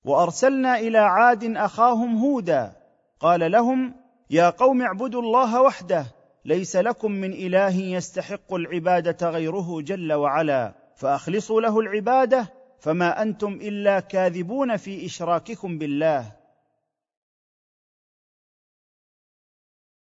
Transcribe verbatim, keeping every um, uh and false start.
وارسلنا الى عاد اخاهم هودا قال لهم: يا قوم اعبدوا الله وحده، ليس لكم من اله يستحق العباده غيره جل وعلا، فاخلصوا له العباده، فما انتم الا كاذبون في اشراككم بالله.